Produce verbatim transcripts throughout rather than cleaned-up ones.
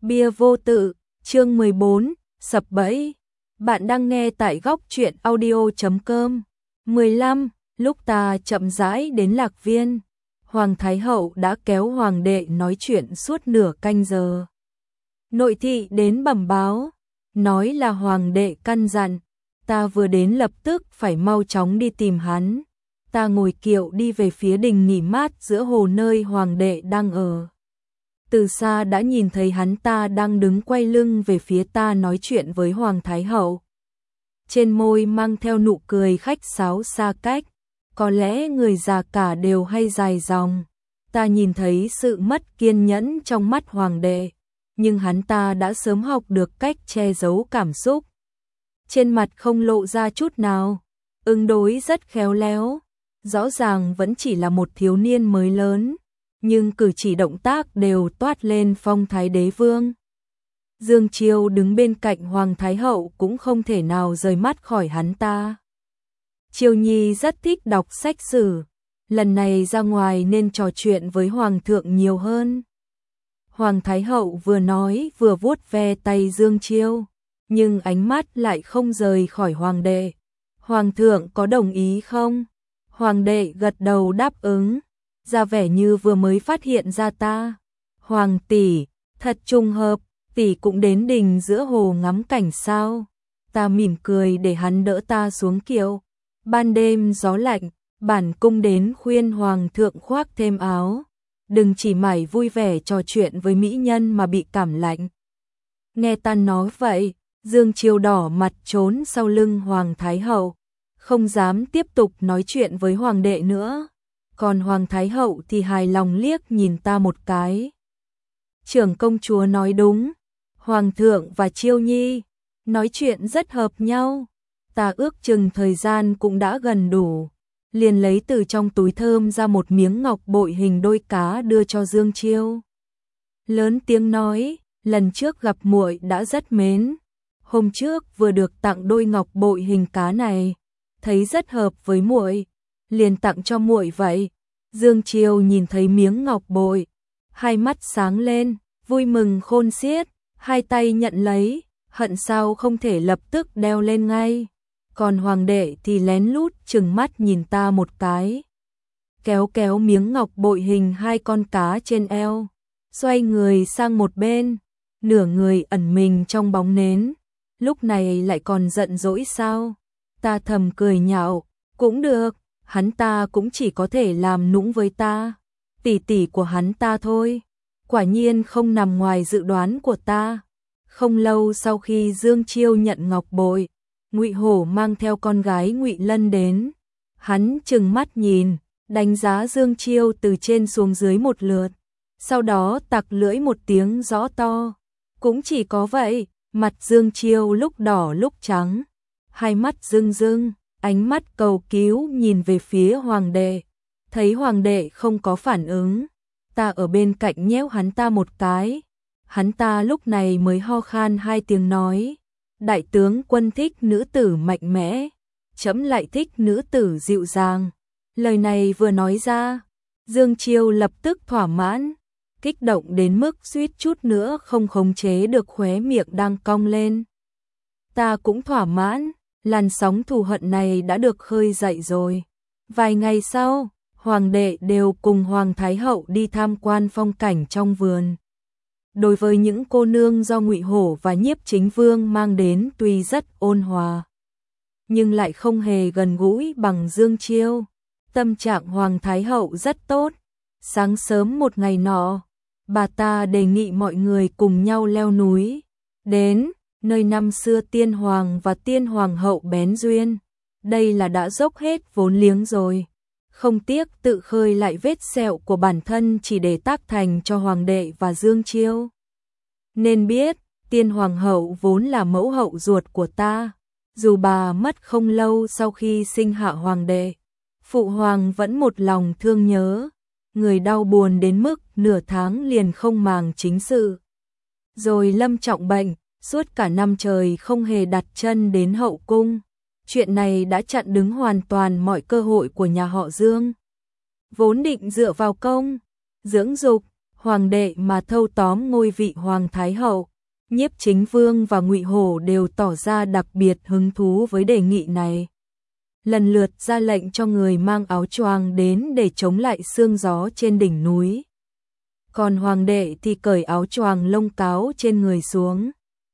Bia vô tự, chương mười bốn, sập bẫy. Bạn đang nghe tại góc truyện audio chấm com. mười lăm, lúc ta chậm rãi đến Lạc Viên, Hoàng Thái Hậu đã kéo Hoàng đệ nói chuyện suốt nửa canh giờ. Nội thị đến bẩm báo, nói là Hoàng đệ căn dặn, ta vừa đến lập tức phải mau chóng đi tìm hắn. Ta ngồi kiệu đi về phía đình nghỉ mát giữa hồ nơi Hoàng đệ đang ở. Từ xa đã nhìn thấy hắn ta đang đứng quay lưng về phía ta nói chuyện với Hoàng Thái Hậu. Trên môi mang theo nụ cười khách sáo xa cách, có lẽ người già cả đều hay dài dòng. Ta nhìn thấy sự mất kiên nhẫn trong mắt Hoàng đệ, nhưng hắn ta đã sớm học được cách che giấu cảm xúc. Trên mặt không lộ ra chút nào, ứng đối rất khéo léo, rõ ràng vẫn chỉ là một thiếu niên mới lớn, nhưng cử chỉ động tác đều toát lên phong thái đế vương. Dương Chiêu đứng bên cạnh Hoàng Thái Hậu cũng không thể nào rời mắt khỏi hắn ta. Chiêu Nhi rất thích đọc sách sử, lần này ra ngoài nên trò chuyện với Hoàng thượng nhiều hơn. Hoàng Thái Hậu vừa nói vừa vuốt ve tay Dương Chiêu, nhưng ánh mắt lại không rời khỏi Hoàng đệ. Hoàng thượng có đồng ý không? Hoàng đệ gật đầu đáp ứng, ra vẻ như vừa mới phát hiện ra ta. Hoàng tỷ, thật trùng hợp, tỷ cũng đến đình giữa hồ ngắm cảnh sao? Ta mỉm cười để hắn đỡ ta xuống kiệu. Ban đêm gió lạnh, bản cung đến khuyên Hoàng thượng khoác thêm áo, đừng chỉ mải vui vẻ trò chuyện với mỹ nhân mà bị cảm lạnh. Nghe ta nói vậy, Dương Chiêu đỏ mặt trốn sau lưng Hoàng Thái Hậu, không dám tiếp tục nói chuyện với Hoàng đệ nữa. Còn Hoàng Thái Hậu thì hài lòng liếc nhìn ta một cái. Trưởng công chúa nói đúng, Hoàng thượng và Chiêu Nhi nói chuyện rất hợp nhau. Ta ước chừng thời gian cũng đã gần đủ, liền lấy từ trong túi thơm ra một miếng ngọc bội hình đôi cá đưa cho Dương Chiêu. Lớn tiếng nói, lần trước gặp muội đã rất mến, hôm trước vừa được tặng đôi ngọc bội hình cá này, thấy rất hợp với muội, liền tặng cho muội vậy. Dương Chiêu nhìn thấy miếng ngọc bội, hai mắt sáng lên, vui mừng khôn xiết, hai tay nhận lấy, hận sao không thể lập tức đeo lên ngay. Còn Hoàng đệ thì lén lút trừng mắt nhìn ta một cái, kéo kéo miếng ngọc bội hình hai con cá trên eo, xoay người sang một bên, nửa người ẩn mình trong bóng nến. Lúc này lại còn giận dỗi sao? Ta thầm cười nhạo, cũng được, hắn ta cũng chỉ có thể làm nũng với ta, tỷ tỷ của hắn ta thôi. Quả nhiên không nằm ngoài dự đoán của ta. Không lâu sau khi Dương Chiêu nhận ngọc bội, Ngụy Hổ mang theo con gái Ngụy Lân đến. Hắn trừng mắt nhìn, đánh giá Dương Chiêu từ trên xuống dưới một lượt, sau đó tặc lưỡi một tiếng rõ to. Cũng chỉ có vậy, mặt Dương Chiêu lúc đỏ lúc trắng, hai mắt rưng rưng, ánh mắt cầu cứu nhìn về phía Hoàng đệ. Thấy Hoàng đệ không có phản ứng, ta ở bên cạnh nhéo hắn ta một cái. Hắn ta lúc này mới ho khan hai tiếng nói, đại tướng quân thích nữ tử mạnh mẽ, trẫm lại thích nữ tử dịu dàng. Lời này vừa nói ra, Dương Chiêu lập tức thỏa mãn, kích động đến mức suýt chút nữa không khống chế được khóe miệng đang cong lên. Ta cũng thỏa mãn, làn sóng thù hận này đã được khơi dậy rồi. Vài ngày sau, Hoàng đệ đều cùng Hoàng Thái Hậu đi tham quan phong cảnh trong vườn. Đối với những cô nương do Ngụy Hổ và Nhiếp Chính Vương mang đến tuy rất ôn hòa, nhưng lại không hề gần gũi bằng Dương Chiêu. Tâm trạng Hoàng Thái Hậu rất tốt. Sáng sớm một ngày nọ, bà ta đề nghị mọi người cùng nhau leo núi, đến nơi năm xưa Tiên Hoàng và Tiên Hoàng hậu bén duyên. Đây là đã dốc hết vốn liếng rồi, không tiếc tự khơi lại vết sẹo của bản thân chỉ để tác thành cho Hoàng đệ và Dương Chiêu. Nên biết, Tiên Hoàng hậu vốn là mẫu hậu ruột của ta, dù bà mất không lâu sau khi sinh hạ Hoàng đệ, Phụ Hoàng vẫn một lòng thương nhớ, người đau buồn đến mức nửa tháng liền không màng chính sự. Rồi lâm trọng bệnh, suốt cả năm trời không hề đặt chân đến hậu cung. Chuyện này đã chặn đứng hoàn toàn mọi cơ hội của nhà họ Dương. Vốn định dựa vào công dưỡng dục, hoàng đệ mà thâu tóm ngôi vị hoàng thái hậu. Nhiếp Chính Vương và Ngụy Hổ đều tỏ ra đặc biệt hứng thú với đề nghị này. Lần lượt ra lệnh cho người mang áo choàng đến để chống lại sương gió trên đỉnh núi. Còn hoàng đệ thì cởi áo choàng lông cáo trên người xuống.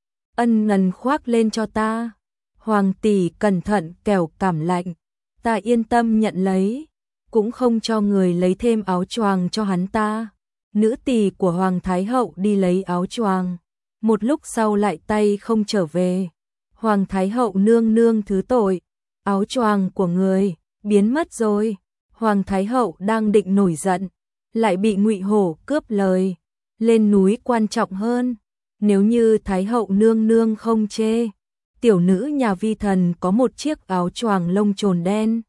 Ân ngần khoác lên cho ta. Hoàng tỷ cẩn thận kẻo cảm lạnh. Ta yên tâm nhận lấy. Cũng không cho người lấy thêm áo choàng cho hắn ta. Nữ tỳ của Hoàng Thái Hậu đi lấy áo choàng. Một lúc sau lại tay không trở về. Hoàng Thái Hậu nương nương thứ tội. Áo choàng của người biến mất rồi. Hoàng Thái Hậu đang định nổi giận, lại bị Ngụy Hổ cướp lời. Lên núi quan trọng hơn. Nếu như Thái Hậu nương nương không chê, tiểu nữ nhà vi thần có một chiếc áo choàng lông trồn đen,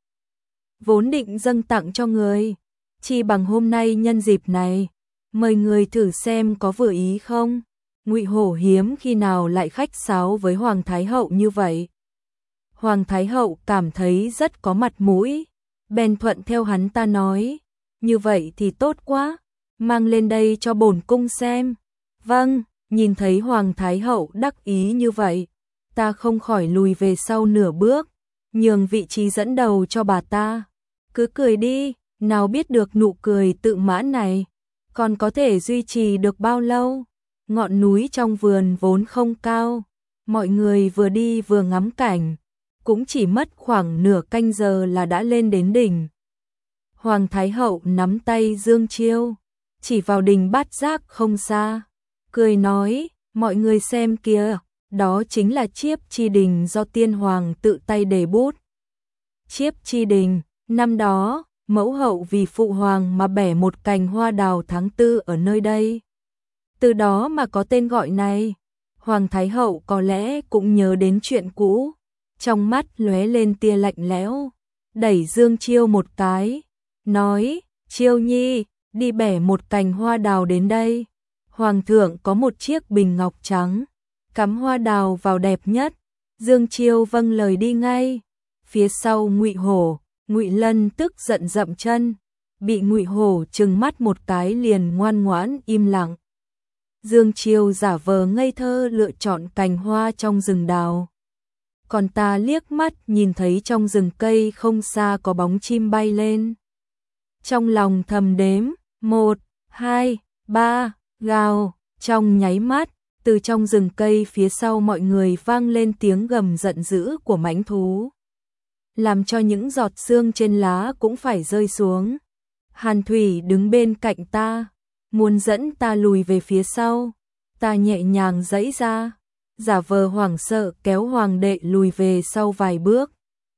vốn định dâng tặng cho người. Chỉ bằng hôm nay nhân dịp này, mời người thử xem có vừa ý không. Ngụy Hổ hiếm khi nào lại khách sáo với Hoàng Thái Hậu như vậy. Hoàng Thái Hậu cảm thấy rất có mặt mũi, bèn thuận theo hắn ta nói, như vậy thì tốt quá, mang lên đây cho bổn cung xem. Vâng, nhìn thấy Hoàng Thái Hậu đắc ý như vậy, ta không khỏi lùi về sau nửa bước, nhường vị trí dẫn đầu cho bà ta. Cứ cười đi, nào biết được nụ cười tự mãn này còn có thể duy trì được bao lâu. Ngọn núi trong vườn vốn không cao, mọi người vừa đi vừa ngắm cảnh, cũng chỉ mất khoảng nửa canh giờ là đã lên đến đỉnh. Hoàng Thái Hậu nắm tay Dương Chiêu, chỉ vào đỉnh Bát Giác không xa, cười nói, mọi người xem kìa, đó chính là Chiếp Chi Đình do tiên hoàng tự tay đề bút. Chiếp Chi Đình, năm đó, mẫu hậu vì phụ hoàng mà bẻ một cành hoa đào tháng tư ở nơi đây. Từ đó mà có tên gọi này. Hoàng Thái Hậu có lẽ cũng nhớ đến chuyện cũ, trong mắt lóe lên tia lạnh lẽo, đẩy Dương Chiêu một cái, nói, Chiêu nhi, đi bẻ một cành hoa đào đến đây. Hoàng thượng có một chiếc bình ngọc trắng, cắm hoa đào vào đẹp nhất. Dương Chiêu vâng lời đi ngay. Phía sau Ngụy Hổ, Ngụy Lân tức giận dậm chân, bị Ngụy Hổ trừng mắt một cái liền ngoan ngoãn im lặng. Dương Chiêu giả vờ ngây thơ lựa chọn cành hoa trong rừng đào. Còn ta liếc mắt nhìn thấy trong rừng cây không xa có bóng chim bay lên. Trong lòng thầm đếm, một, hai, ba, gào, trong nháy mắt, từ trong rừng cây phía sau mọi người vang lên tiếng gầm giận dữ của mãnh thú, làm cho những giọt sương trên lá cũng phải rơi xuống. Hàn Thủy đứng bên cạnh ta, muốn dẫn ta lùi về phía sau, ta nhẹ nhàng giãy ra, giả vờ hoảng sợ kéo hoàng đệ lùi về sau vài bước.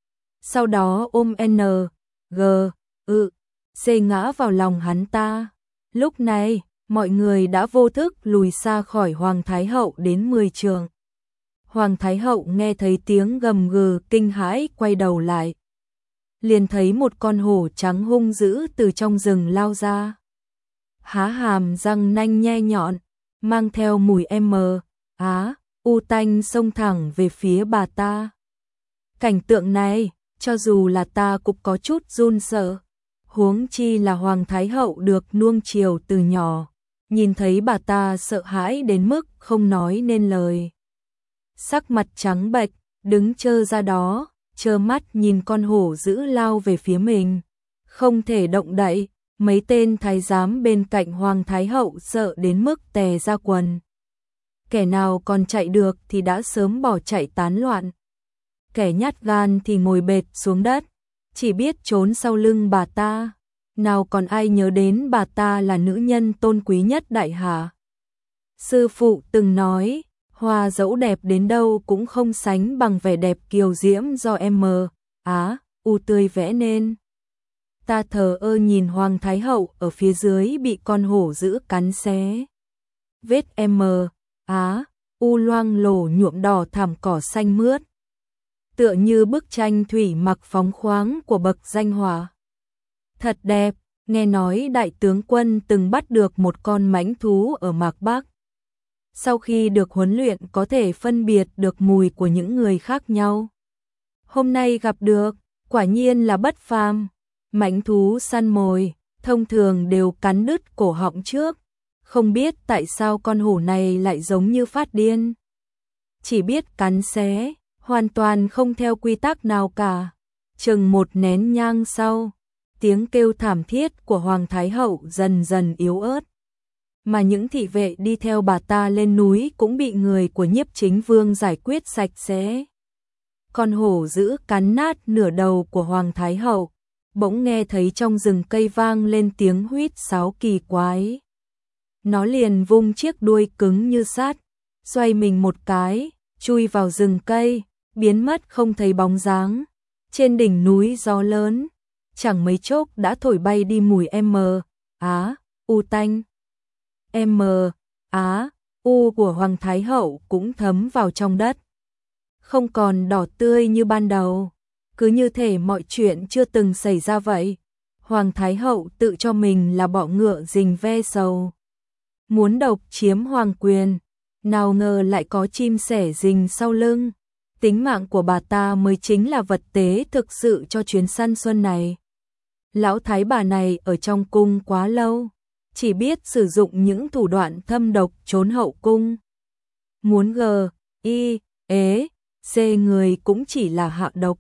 Sau đó ôm N, G, ự, C ngã vào lòng hắn ta. Lúc này, mọi người đã vô thức lùi xa khỏi Hoàng Thái Hậu đến mười trượng. Hoàng Thái Hậu nghe thấy tiếng gầm gừ kinh hãi quay đầu lại, liền thấy một con hổ trắng hung dữ từ trong rừng lao ra. Há hàm răng nanh nhe nhọn, mang theo mùi m, á, u tanh xông thẳng về phía bà ta. Cảnh tượng này, cho dù là ta cũng có chút run sợ, huống chi là Hoàng Thái Hậu được nuông chiều từ nhỏ, nhìn thấy bà ta sợ hãi đến mức không nói nên lời. Sắc mặt trắng bệch, đứng trơ ra đó, trơ mắt nhìn con hổ dữ lao về phía mình, không thể động đậy. Mấy tên thái giám bên cạnh Hoàng Thái Hậu sợ đến mức tè ra quần. Kẻ nào còn chạy được thì đã sớm bỏ chạy tán loạn. Kẻ nhát gan thì ngồi bệt xuống đất, chỉ biết trốn sau lưng bà ta. Nào còn ai nhớ đến bà ta là nữ nhân tôn quý nhất đại hạ. Sư phụ từng nói, hoa dẫu đẹp đến đâu cũng không sánh bằng vẻ đẹp kiều diễm do M, Á, U tươi vẽ nên. Ta thờ ơ nhìn Hoàng Thái Hậu ở phía dưới bị con hổ dữ cắn xé. Vết M, Á, U loang lổ nhuộm đỏ thảm cỏ xanh mướt, tựa như bức tranh thủy mặc phóng khoáng của bậc danh họa. Thật đẹp, nghe nói đại tướng quân từng bắt được một con mãnh thú ở Mạc Bắc. Sau khi được huấn luyện có thể phân biệt được mùi của những người khác nhau. Hôm nay gặp được, quả nhiên là bất phàm. Mãnh thú săn mồi, thông thường đều cắn đứt cổ họng trước, Không biết tại sao con hổ này lại giống như phát điên. Chỉ biết cắn xé, hoàn toàn không theo quy tắc nào cả. Chừng một nén nhang sau, tiếng kêu thảm thiết của Hoàng Thái Hậu dần dần yếu ớt. Mà những thị vệ đi theo bà ta lên núi cũng bị người của Nhiếp Chính Vương giải quyết sạch sẽ. Con hổ dữ cắn nát nửa đầu của Hoàng Thái Hậu, bỗng nghe thấy trong rừng cây vang lên tiếng huýt sáo kỳ quái. Nó liền vung chiếc đuôi cứng như sắt, xoay mình một cái, chui vào rừng cây, biến mất không thấy bóng dáng. Trên đỉnh núi gió lớn, chẳng mấy chốc đã thổi bay đi mùi M, Á, U tanh. M, Á, U của Hoàng Thái Hậu cũng thấm vào trong đất. Không còn đỏ tươi như ban đầu, cứ như thể mọi chuyện chưa từng xảy ra vậy. Hoàng Thái Hậu tự cho mình là bọ ngựa rình ve sầu. Muốn độc chiếm hoàng quyền, nào ngờ lại có chim sẻ rình sau lưng. Tính mạng của bà ta mới chính là vật tế thực sự cho chuyến săn xuân này. Lão thái bà này ở trong cung quá lâu, chỉ biết sử dụng những thủ đoạn thâm độc trốn hậu cung. Muốn g, y, ế, c người cũng chỉ là hạ độc.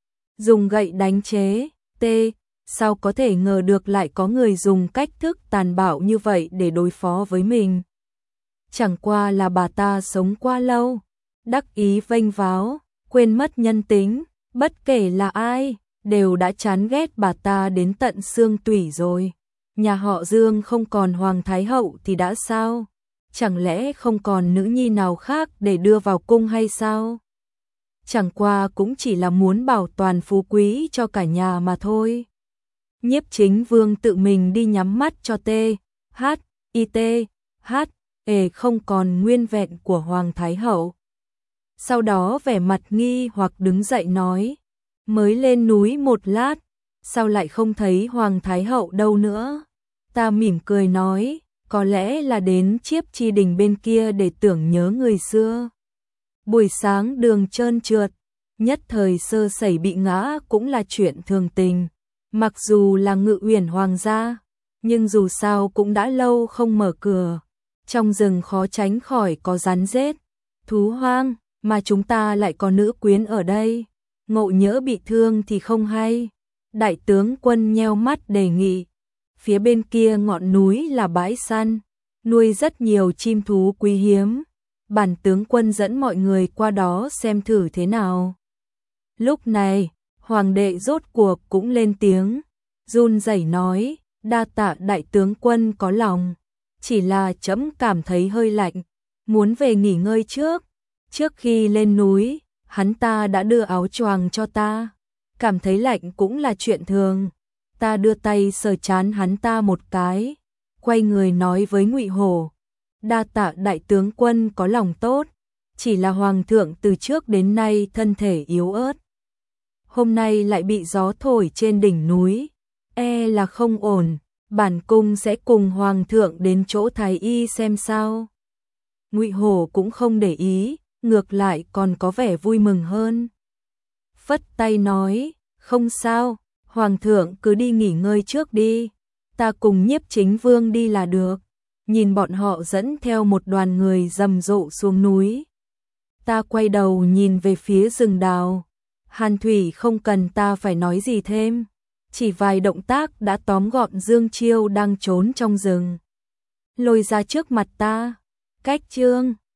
Dùng gậy đánh chế, t, sao có thể ngờ được lại có người dùng cách thức tàn bạo như vậy để đối phó với mình. Chẳng qua là bà ta sống quá lâu, đắc ý vênh váo, quên mất nhân tính, bất kể là ai, đều đã chán ghét bà ta đến tận xương tủy rồi. Nhà họ Dương không còn Hoàng Thái Hậu thì đã sao? Chẳng lẽ không còn nữ nhi nào khác để đưa vào cung hay sao? Chẳng qua cũng chỉ là muốn bảo toàn phú quý cho cả nhà mà thôi. Nhiếp Chính Vương tự mình đi nhắm mắt cho T, H, I T, H, E không còn nguyên vẹn của Hoàng Thái Hậu. Sau đó vẻ mặt nghi hoặc đứng dậy nói, mới lên núi một lát, sao lại không thấy Hoàng Thái Hậu đâu nữa? Ta mỉm cười nói, có lẽ là đến Chiếp Chi Đình bên kia để tưởng nhớ người xưa. Buổi sáng đường trơn trượt, nhất thời sơ sẩy bị ngã cũng là chuyện thường tình. Mặc dù là Ngự Uyển hoàng gia, nhưng dù sao cũng đã lâu không mở cửa. Trong rừng khó tránh khỏi có rắn rết, thú hoang, mà chúng ta lại có nữ quyến ở đây. Ngộ nhỡ bị thương thì không hay. Đại tướng quân nheo mắt đề nghị. Phía bên kia ngọn núi là bãi săn, nuôi rất nhiều chim thú quý hiếm. Bản tướng quân dẫn mọi người qua đó xem thử thế nào. Lúc này, hoàng đệ rốt cuộc cũng lên tiếng, run rẩy nói, đa tạ đại tướng quân có lòng, chỉ là trẫm cảm thấy hơi lạnh, muốn về nghỉ ngơi trước. Trước khi lên núi, hắn ta đã đưa áo choàng cho ta, cảm thấy lạnh cũng là chuyện thường. Ta đưa tay sờ trán hắn ta một cái, quay người nói với Ngụy Hổ, đa tạ đại tướng quân có lòng tốt, chỉ là hoàng thượng từ trước đến nay thân thể yếu ớt. Hôm nay lại bị gió thổi trên đỉnh núi, e là không ổn, bản cung sẽ cùng hoàng thượng đến chỗ thái y xem sao. Ngụy Hổ cũng không để ý, ngược lại còn có vẻ vui mừng hơn. Phất tay nói, không sao, hoàng thượng cứ đi nghỉ ngơi trước đi, ta cùng Nhiếp Chính Vương đi là được. Nhìn bọn họ dẫn theo một đoàn người rầm rộ xuống núi. Ta quay đầu nhìn về phía rừng đào. Hàn Thủy không cần ta phải nói gì thêm, chỉ vài động tác đã tóm gọn Dương Chiêu đang trốn trong rừng, lôi ra trước mặt ta. Cách chương